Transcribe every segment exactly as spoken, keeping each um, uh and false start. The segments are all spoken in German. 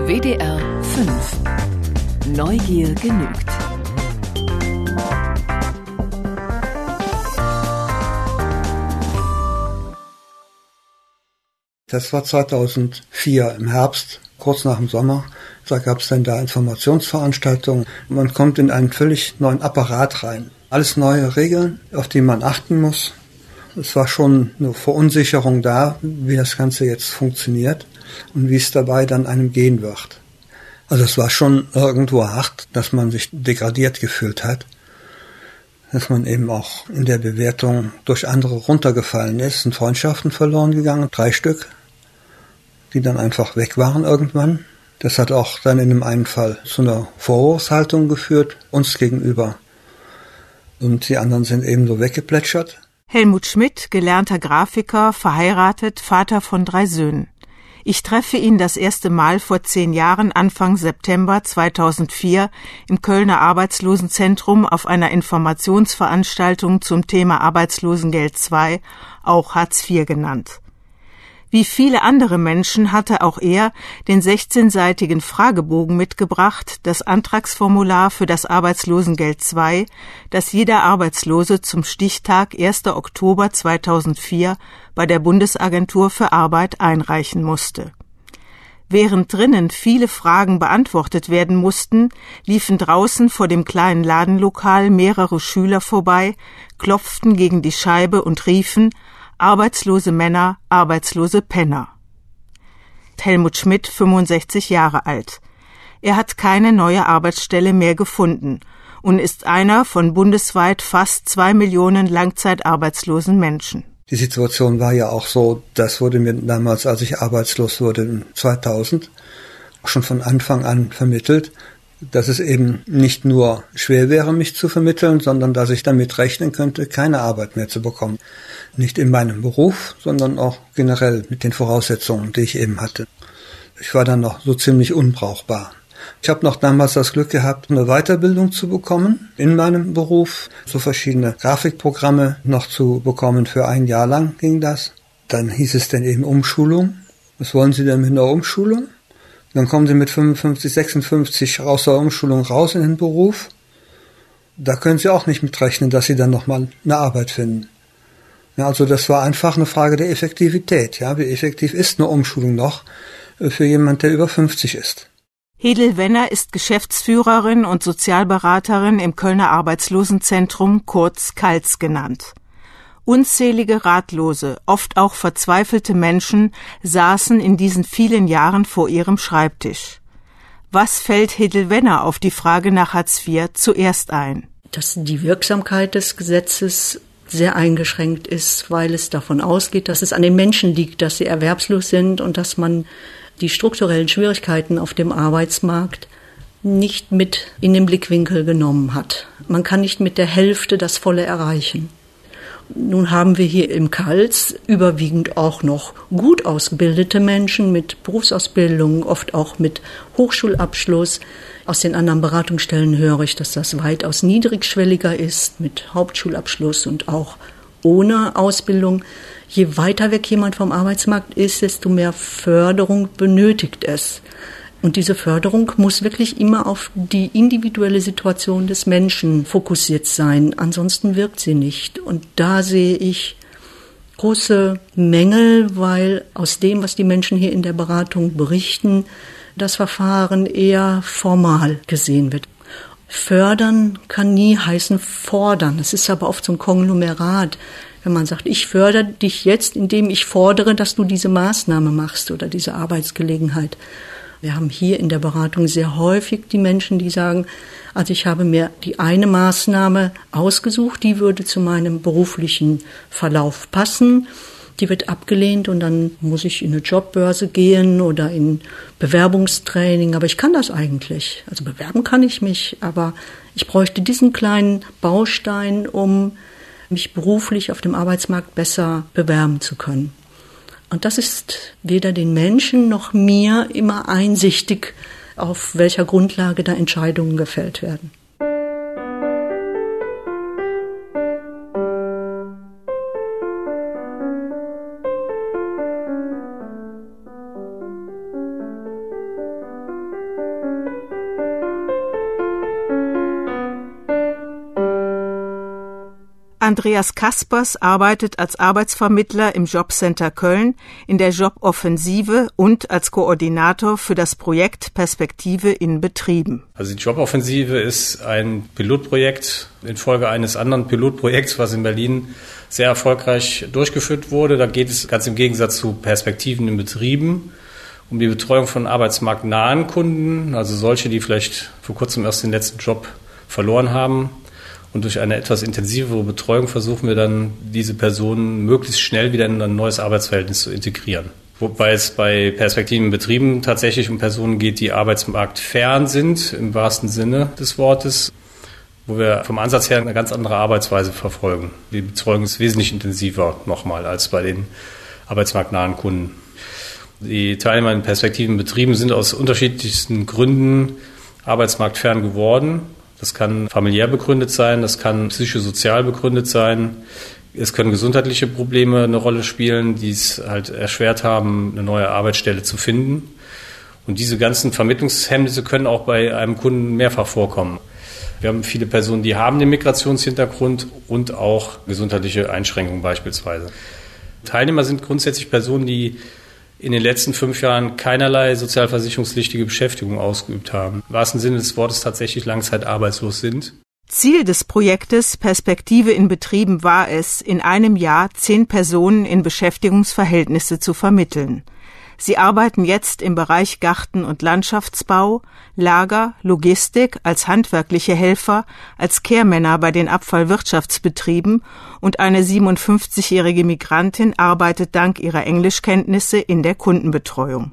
W D R fünf. Neugier genügt. Das war zweitausendvier im Herbst, kurz nach dem Sommer. Da gab es dann da Informationsveranstaltungen. Man kommt in einen völlig neuen Apparat rein. Alles neue Regeln, auf die man achten muss. Es war schon eine Verunsicherung da, wie das Ganze jetzt funktioniert und wie es dabei dann einem gehen wird. Also es war schon irgendwo hart, dass man sich degradiert gefühlt hat, dass man eben auch in der Bewertung durch andere runtergefallen ist, sind Freundschaften verloren gegangen, drei Stück, die dann einfach weg waren irgendwann. Das hat auch dann in dem einen Fall zu einer Vorwurfshaltung geführt, uns gegenüber. Und die anderen sind eben so weggeplätschert. Helmut Schmidt, gelernter Grafiker, verheiratet, Vater von drei Söhnen. Ich treffe ihn das erste Mal vor zehn Jahren, Anfang September zweitausendvier, im Kölner Arbeitslosenzentrum auf einer Informationsveranstaltung zum Thema Arbeitslosengeld zwei, auch Hartz vier genannt. Wie viele andere Menschen hatte auch er den sechzehnseitigen Fragebogen mitgebracht, das Antragsformular für das Arbeitslosengeld zwei, das jeder Arbeitslose zum Stichtag erster Oktober zweitausendvier bei der Bundesagentur für Arbeit einreichen musste. Während drinnen viele Fragen beantwortet werden mussten, liefen draußen vor dem kleinen Ladenlokal mehrere Schüler vorbei, klopften gegen die Scheibe und riefen: Arbeitslose Männer, arbeitslose Penner. Helmut Schmidt, fünfundsechzig Jahre alt. Er hat keine neue Arbeitsstelle mehr gefunden und ist einer von bundesweit fast zwei Millionen langzeitarbeitslosen Menschen. Die Situation war ja auch so, das wurde mir damals, als ich arbeitslos wurde, zweitausend, schon von Anfang an vermittelt, dass es eben nicht nur schwer wäre, mich zu vermitteln, sondern dass ich damit rechnen könnte, keine Arbeit mehr zu bekommen. Nicht in meinem Beruf, sondern auch generell mit den Voraussetzungen, die ich eben hatte. Ich war dann noch so ziemlich unbrauchbar. Ich habe noch damals das Glück gehabt, eine Weiterbildung zu bekommen in meinem Beruf, so verschiedene Grafikprogramme noch zu bekommen. Für ein Jahr lang ging das. Dann hieß es dann eben Umschulung. Was wollen Sie denn mit einer Umschulung? Dann kommen Sie mit fünfundfünfzig, sechsundfünfzig aus der Umschulung raus in den Beruf. Da können Sie auch nicht mitrechnen, dass Sie dann nochmal eine Arbeit finden. Ja, also das war einfach eine Frage der Effektivität. Ja, wie effektiv ist eine Umschulung noch für jemand, der über fünfzig ist? Hedel Wenner ist Geschäftsführerin und Sozialberaterin im Kölner Arbeitslosenzentrum, kurz KALZ genannt. Unzählige ratlose, oft auch verzweifelte Menschen saßen in diesen vielen Jahren vor ihrem Schreibtisch. Was fällt Hedel Wenner auf die Frage nach Hartz vier zuerst ein? Dass die Wirksamkeit des Gesetzes sehr eingeschränkt ist, weil es davon ausgeht, dass es an den Menschen liegt, dass sie erwerbslos sind und dass man die strukturellen Schwierigkeiten auf dem Arbeitsmarkt nicht mit in den Blickwinkel genommen hat. Man kann nicht mit der Hälfte das Volle erreichen. Nun haben wir hier im KALZ überwiegend auch noch gut ausgebildete Menschen mit Berufsausbildung, oft auch mit Hochschulabschluss. Aus den anderen Beratungsstellen höre ich, dass das weitaus niedrigschwelliger ist, mit Hauptschulabschluss und auch ohne Ausbildung. Je weiter weg jemand vom Arbeitsmarkt ist, desto mehr Förderung benötigt es. Und diese Förderung muss wirklich immer auf die individuelle Situation des Menschen fokussiert sein. Ansonsten wirkt sie nicht. Und da sehe ich große Mängel, weil aus dem, was die Menschen hier in der Beratung berichten, das Verfahren eher formal gesehen wird. Fördern kann nie heißen fordern. Es ist aber oft so ein Konglomerat. Wenn man sagt, ich fördere dich jetzt, indem ich fordere, dass du diese Maßnahme machst oder diese Arbeitsgelegenheit. Wir haben hier in der Beratung sehr häufig die Menschen, die sagen, also ich habe mir die eine Maßnahme ausgesucht, die würde zu meinem beruflichen Verlauf passen. Die wird abgelehnt und dann muss ich in eine Jobbörse gehen oder in Bewerbungstraining. Aber ich kann das eigentlich. Also bewerben kann ich mich, aber ich bräuchte diesen kleinen Baustein, um mich beruflich auf dem Arbeitsmarkt besser bewerben zu können. Und das ist weder den Menschen noch mir immer einsichtig, auf welcher Grundlage da Entscheidungen gefällt werden. Andreas Kaspers arbeitet als Arbeitsvermittler im Jobcenter Köln in der Joboffensive und als Koordinator für das Projekt Perspektive in Betrieben. Also die Joboffensive ist ein Pilotprojekt infolge eines anderen Pilotprojekts, was in Berlin sehr erfolgreich durchgeführt wurde. Da geht es ganz im Gegensatz zu Perspektiven in Betrieben um die Betreuung von arbeitsmarktnahen Kunden, also solche, die vielleicht vor kurzem erst den letzten Job verloren haben. Und durch eine etwas intensivere Betreuung versuchen wir dann, diese Personen möglichst schnell wieder in ein neues Arbeitsverhältnis zu integrieren. Wobei es bei Perspektiven in Betrieben tatsächlich um Personen geht, die arbeitsmarktfern sind, im wahrsten Sinne des Wortes, wo wir vom Ansatz her eine ganz andere Arbeitsweise verfolgen. Die Betreuung ist wesentlich intensiver nochmal als bei den arbeitsmarktnahen Kunden. Die Teilnehmer in Perspektiven in Betrieben sind aus unterschiedlichsten Gründen arbeitsmarktfern geworden. Das kann familiär begründet sein, das kann psychosozial begründet sein. Es können gesundheitliche Probleme eine Rolle spielen, die es halt erschwert haben, eine neue Arbeitsstelle zu finden. Und diese ganzen Vermittlungshemmnisse können auch bei einem Kunden mehrfach vorkommen. Wir haben viele Personen, die haben den Migrationshintergrund und auch gesundheitliche Einschränkungen beispielsweise. Teilnehmer sind grundsätzlich Personen, die in den letzten fünf Jahren keinerlei sozialversicherungspflichtige Beschäftigung ausgeübt haben. Im wahrsten Sinne des Wortes tatsächlich langzeitarbeitslos sind. Ziel des Projektes Perspektive in Betrieben war es, in einem Jahr zehn Personen in Beschäftigungsverhältnisse zu vermitteln. Sie arbeiten jetzt im Bereich Garten- und Landschaftsbau, Lager, Logistik, als handwerkliche Helfer, als Kehrmänner bei den Abfallwirtschaftsbetrieben und eine siebenundfünfzigjährige Migrantin arbeitet dank ihrer Englischkenntnisse in der Kundenbetreuung.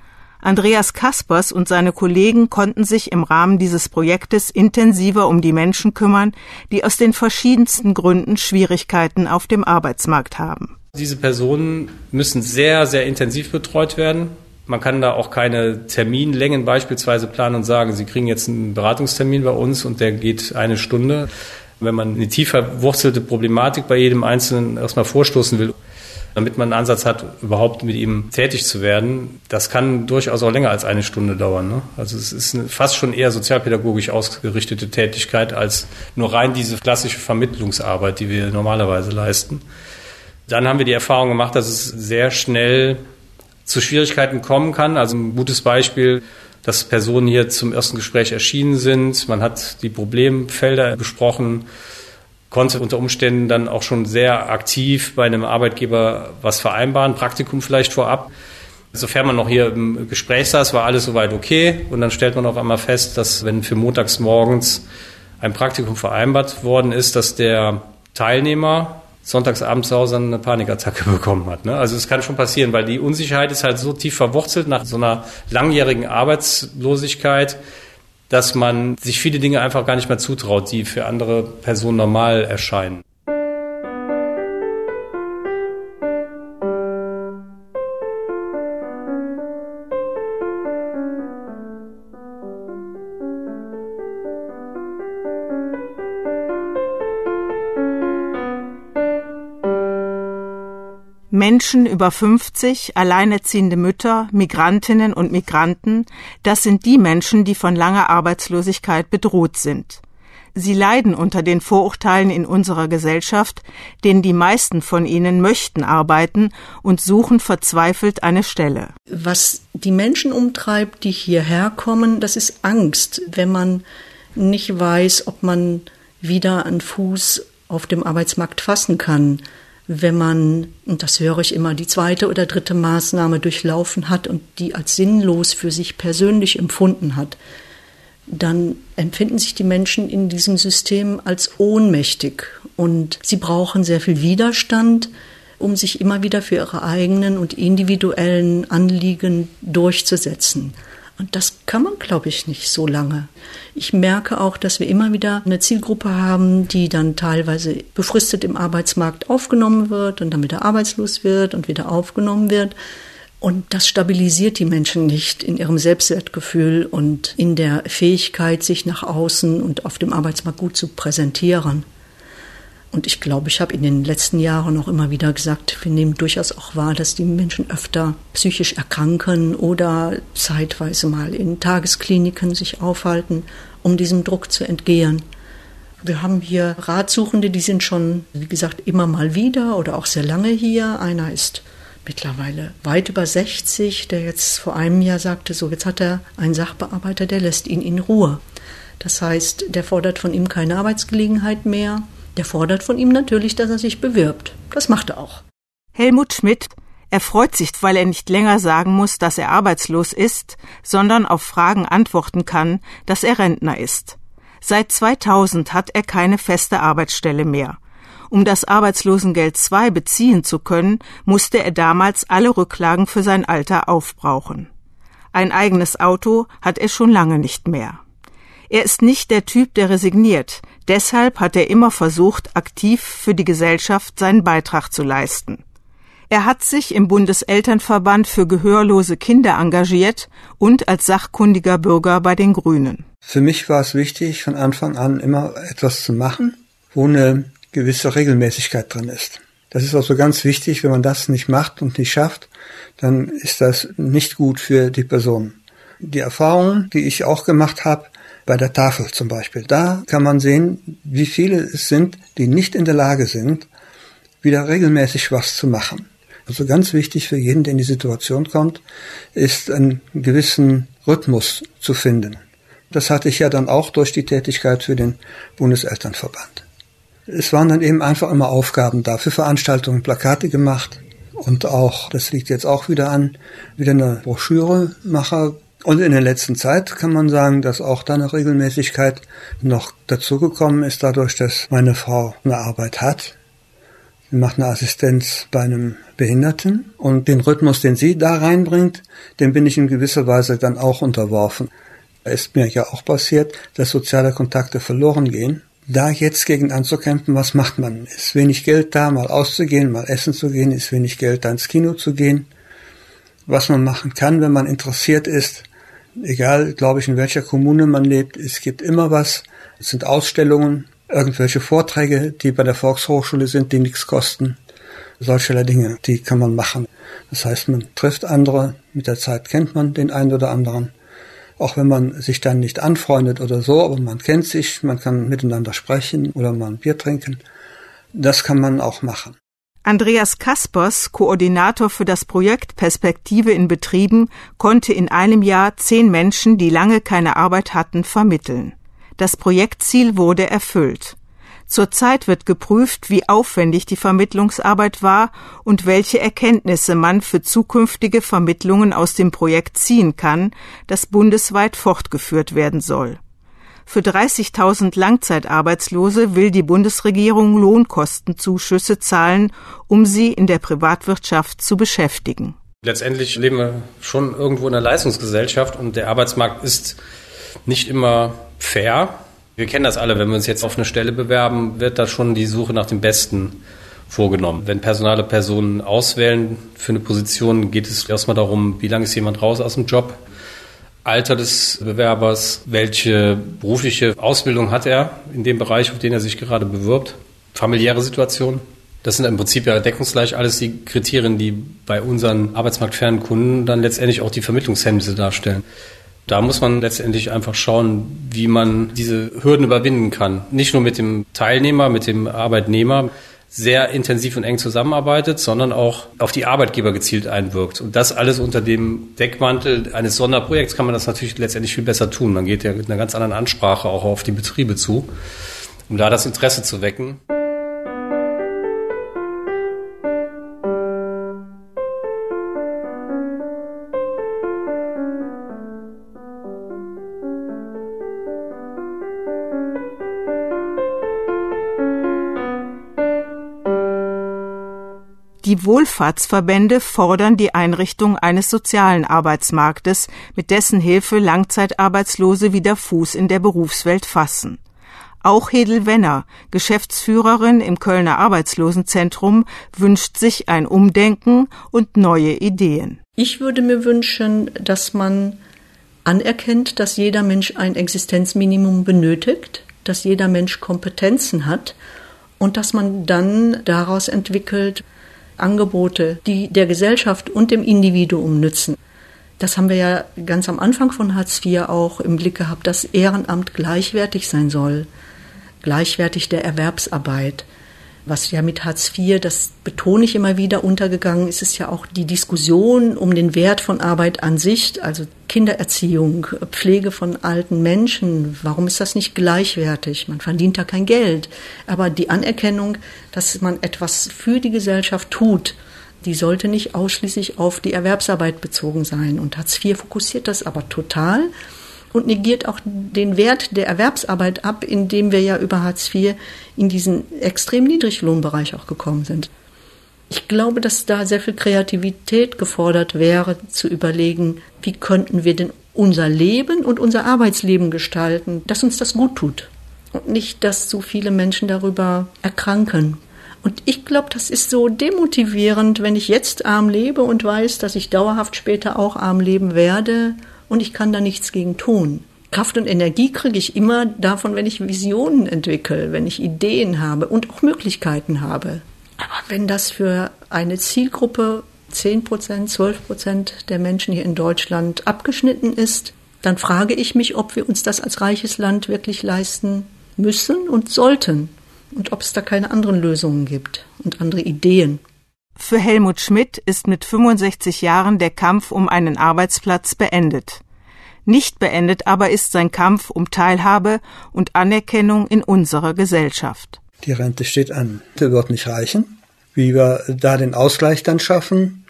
Andreas Kaspers und seine Kollegen konnten sich im Rahmen dieses Projektes intensiver um die Menschen kümmern, die aus den verschiedensten Gründen Schwierigkeiten auf dem Arbeitsmarkt haben. Diese Personen müssen sehr, sehr intensiv betreut werden. Man kann da auch keine Terminlängen beispielsweise planen und sagen, Sie kriegen jetzt einen Beratungstermin bei uns und der geht eine Stunde. Wenn man eine tief verwurzelte Problematik bei jedem Einzelnen erstmal vorstoßen will, damit man einen Ansatz hat, überhaupt mit ihm tätig zu werden, das kann durchaus auch länger als eine Stunde dauern. Ne? Also es ist eine, fast schon eher sozialpädagogisch ausgerichtete Tätigkeit als nur rein diese klassische Vermittlungsarbeit, die wir normalerweise leisten. Dann haben wir die Erfahrung gemacht, dass es sehr schnell zu Schwierigkeiten kommen kann. Also ein gutes Beispiel, dass Personen hier zum ersten Gespräch erschienen sind. Man hat die Problemfelder besprochen, konnte unter Umständen dann auch schon sehr aktiv bei einem Arbeitgeber was vereinbaren, Praktikum vielleicht vorab. Sofern man noch hier im Gespräch saß, war alles soweit okay. Und dann stellt man auf einmal fest, dass wenn für montags morgens ein Praktikum vereinbart worden ist, dass der Teilnehmer sonntagsabends zu Hause eine Panikattacke bekommen hat. Ne? Also es kann schon passieren, weil die Unsicherheit ist halt so tief verwurzelt nach so einer langjährigen Arbeitslosigkeit, dass man sich viele Dinge einfach gar nicht mehr zutraut, die für andere Personen normal erscheinen. Menschen über fünfzig, alleinerziehende Mütter, Migrantinnen und Migranten, das sind die Menschen, die von langer Arbeitslosigkeit bedroht sind. Sie leiden unter den Vorurteilen in unserer Gesellschaft, denn die meisten von ihnen möchten arbeiten und suchen verzweifelt eine Stelle. Was die Menschen umtreibt, die hierher kommen, das ist Angst, wenn man nicht weiß, ob man wieder einen Fuß auf dem Arbeitsmarkt fassen kann. Wenn man, und das höre ich immer, die zweite oder dritte Maßnahme durchlaufen hat und die als sinnlos für sich persönlich empfunden hat, dann empfinden sich die Menschen in diesem System als ohnmächtig und sie brauchen sehr viel Widerstand, um sich immer wieder für ihre eigenen und individuellen Anliegen durchzusetzen. Und das kann man, glaube ich, nicht so lange. Ich merke auch, dass wir immer wieder eine Zielgruppe haben, die dann teilweise befristet im Arbeitsmarkt aufgenommen wird und dann wieder arbeitslos wird und wieder aufgenommen wird. Und das stabilisiert die Menschen nicht in ihrem Selbstwertgefühl und in der Fähigkeit, sich nach außen und auf dem Arbeitsmarkt gut zu präsentieren. Und ich glaube, ich habe in den letzten Jahren auch immer wieder gesagt, wir nehmen durchaus auch wahr, dass die Menschen öfter psychisch erkranken oder zeitweise mal in Tageskliniken sich aufhalten, um diesem Druck zu entgehen. Wir haben hier Ratsuchende, die sind schon, wie gesagt, immer mal wieder oder auch sehr lange hier. Einer ist mittlerweile weit über sechzig, der jetzt vor einem Jahr sagte, so jetzt hat er einen Sachbearbeiter, der lässt ihn in Ruhe. Das heißt, der fordert von ihm keine Arbeitsgelegenheit mehr. Der fordert von ihm natürlich, dass er sich bewirbt. Das macht er auch. Helmut Schmidt, er freut sich, weil er nicht länger sagen muss, dass er arbeitslos ist, sondern auf Fragen antworten kann, dass er Rentner ist. Seit zweitausend hat er keine feste Arbeitsstelle mehr. Um das Arbeitslosengeld zwei beziehen zu können, musste er damals alle Rücklagen für sein Alter aufbrauchen. Ein eigenes Auto hat er schon lange nicht mehr. Er ist nicht der Typ, der resigniert. Deshalb hat er immer versucht, aktiv für die Gesellschaft seinen Beitrag zu leisten. Er hat sich im Bundeselternverband für gehörlose Kinder engagiert und als sachkundiger Bürger bei den Grünen. Für mich war es wichtig, von Anfang an immer etwas zu machen, wo eine gewisse Regelmäßigkeit drin ist. Das ist also ganz wichtig. Wenn man das nicht macht und nicht schafft, dann ist das nicht gut für die Person. Die Erfahrungen, die ich auch gemacht habe, bei der Tafel zum Beispiel, da kann man sehen, wie viele es sind, die nicht in der Lage sind, wieder regelmäßig was zu machen. Also ganz wichtig für jeden, der in die Situation kommt, ist einen gewissen Rhythmus zu finden. Das hatte ich ja dann auch durch die Tätigkeit für den Bundeselternverband. Es waren dann eben einfach immer Aufgaben da, für Veranstaltungen Plakate gemacht und auch, das liegt jetzt auch wieder an, wieder eine Broschüre mache. Und in der letzten Zeit kann man sagen, dass auch da eine Regelmäßigkeit noch dazugekommen ist, dadurch, dass meine Frau eine Arbeit hat. Sie macht eine Assistenz bei einem Behinderten und den Rhythmus, den sie da reinbringt, dem bin ich in gewisser Weise dann auch unterworfen. Es ist mir ja auch passiert, dass soziale Kontakte verloren gehen. Da jetzt gegen anzukämpfen, was macht man? Ist wenig Geld da, mal auszugehen, mal essen zu gehen, ist wenig Geld da ins Kino zu gehen. Was man machen kann, wenn man interessiert ist, egal, glaube ich, in welcher Kommune man lebt, es gibt immer was. Es sind Ausstellungen, irgendwelche Vorträge, die bei der Volkshochschule sind, die nichts kosten. Solche Dinge, die kann man machen. Das heißt, man trifft andere, mit der Zeit kennt man den einen oder anderen. Auch wenn man sich dann nicht anfreundet oder so, aber man kennt sich, man kann miteinander sprechen oder mal ein Bier trinken. Das kann man auch machen. Andreas Kaspers, Koordinator für das Projekt Perspektive in Betrieben, konnte in einem Jahr zehn Menschen, die lange keine Arbeit hatten, vermitteln. Das Projektziel wurde erfüllt. Zurzeit wird geprüft, wie aufwendig die Vermittlungsarbeit war und welche Erkenntnisse man für zukünftige Vermittlungen aus dem Projekt ziehen kann, das bundesweit fortgeführt werden soll. Für dreißigtausend Langzeitarbeitslose will die Bundesregierung Lohnkostenzuschüsse zahlen, um sie in der Privatwirtschaft zu beschäftigen. Letztendlich leben wir schon irgendwo in einer Leistungsgesellschaft und der Arbeitsmarkt ist nicht immer fair. Wir kennen das alle, wenn wir uns jetzt auf eine Stelle bewerben, wird da schon die Suche nach dem Besten vorgenommen. Wenn personale Personen auswählen für eine Position, geht es erstmal darum, wie lange ist jemand raus aus dem Job, Alter des Bewerbers, welche berufliche Ausbildung hat er in dem Bereich, auf den er sich gerade bewirbt, familiäre Situation. Das sind im Prinzip ja deckungsgleich alles die Kriterien, die bei unseren arbeitsmarktfernen Kunden dann letztendlich auch die Vermittlungshemmnisse darstellen. Da muss man letztendlich einfach schauen, wie man diese Hürden überwinden kann. Nicht nur mit dem Teilnehmer, mit dem Arbeitnehmer sehr intensiv und eng zusammenarbeitet, sondern auch auf die Arbeitgeber gezielt einwirkt. Und das alles unter dem Deckmantel eines Sonderprojekts kann man das natürlich letztendlich viel besser tun. Man geht ja mit einer ganz anderen Ansprache auch auf die Betriebe zu, um da das Interesse zu wecken. Die Wohlfahrtsverbände fordern die Einrichtung eines sozialen Arbeitsmarktes, mit dessen Hilfe Langzeitarbeitslose wieder Fuß in der Berufswelt fassen. Auch Hedel Wenner, Geschäftsführerin im Kölner Arbeitslosenzentrum, wünscht sich ein Umdenken und neue Ideen. Ich würde mir wünschen, dass man anerkennt, dass jeder Mensch ein Existenzminimum benötigt, dass jeder Mensch Kompetenzen hat und dass man dann daraus entwickelt, Angebote, die der Gesellschaft und dem Individuum nützen. Das haben wir ja ganz am Anfang von Hartz vier auch im Blick gehabt, dass Ehrenamt gleichwertig sein soll. gleichwertig der Erwerbsarbeit. Was ja mit Hartz vier, das betone ich immer wieder, untergegangen ist, ist ja auch die Diskussion um den Wert von Arbeit an sich, also Kindererziehung, Pflege von alten Menschen. Warum ist das nicht gleichwertig? Man verdient da kein Geld. Aber die Anerkennung, dass man etwas für die Gesellschaft tut, die sollte nicht ausschließlich auf die Erwerbsarbeit bezogen sein. Und Hartz vier fokussiert das aber total und negiert auch den Wert der Erwerbsarbeit ab, indem wir ja über Hartz vier in diesen extrem Niedriglohnbereich auch gekommen sind. Ich glaube, dass da sehr viel Kreativität gefordert wäre, zu überlegen, wie könnten wir denn unser Leben und unser Arbeitsleben gestalten, dass uns das gut tut und nicht, dass so viele Menschen darüber erkranken. Und ich glaube, das ist so demotivierend, wenn ich jetzt arm lebe und weiß, dass ich dauerhaft später auch arm leben werde und ich kann da nichts gegen tun. Kraft und Energie kriege ich immer davon, wenn ich Visionen entwickle, wenn ich Ideen habe und auch Möglichkeiten habe. Aber wenn das für eine Zielgruppe zehn Prozent, zwölf Prozent der Menschen hier in Deutschland abgeschnitten ist, dann frage ich mich, ob wir uns das als reiches Land wirklich leisten müssen und sollten. Und ob es da keine anderen Lösungen gibt und andere Ideen. Für Helmut Schmidt ist mit fünfundsechzig Jahren der Kampf um einen Arbeitsplatz beendet. Nicht beendet aber ist sein Kampf um Teilhabe und Anerkennung in unserer Gesellschaft. Die Rente steht an. Die wird nicht reichen. Wie wir da den Ausgleich dann schaffen,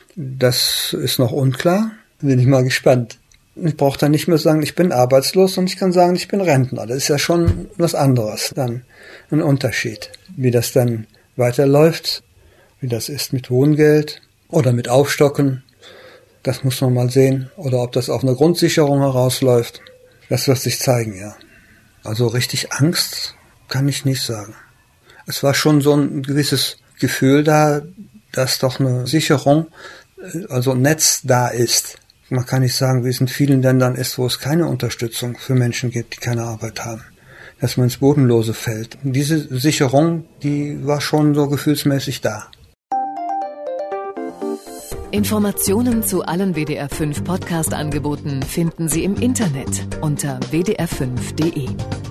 das ist noch unklar. Bin ich mal gespannt. Ich brauche dann nicht mehr sagen, ich bin arbeitslos und ich kann sagen, ich bin Rentner. Das ist ja schon was anderes, dann ein Unterschied. Wie das dann weiterläuft, wie das ist mit Wohngeld oder mit Aufstocken, das muss man mal sehen. Oder ob das auf eine Grundsicherung herausläuft, das wird sich zeigen, ja. Also richtig Angst kann ich nicht sagen. Es war schon so ein gewisses Gefühl da, dass doch eine Sicherung, also ein Netz da ist. Man kann nicht sagen, wie es in vielen Ländern ist, wo es keine Unterstützung für Menschen gibt, die keine Arbeit haben. Dass man ins Bodenlose fällt. Diese Sicherung, die war schon so gefühlsmäßig da. Informationen zu allen W D R fünf Podcast-Angeboten finden Sie im Internet unter w d r fünf punkt d e.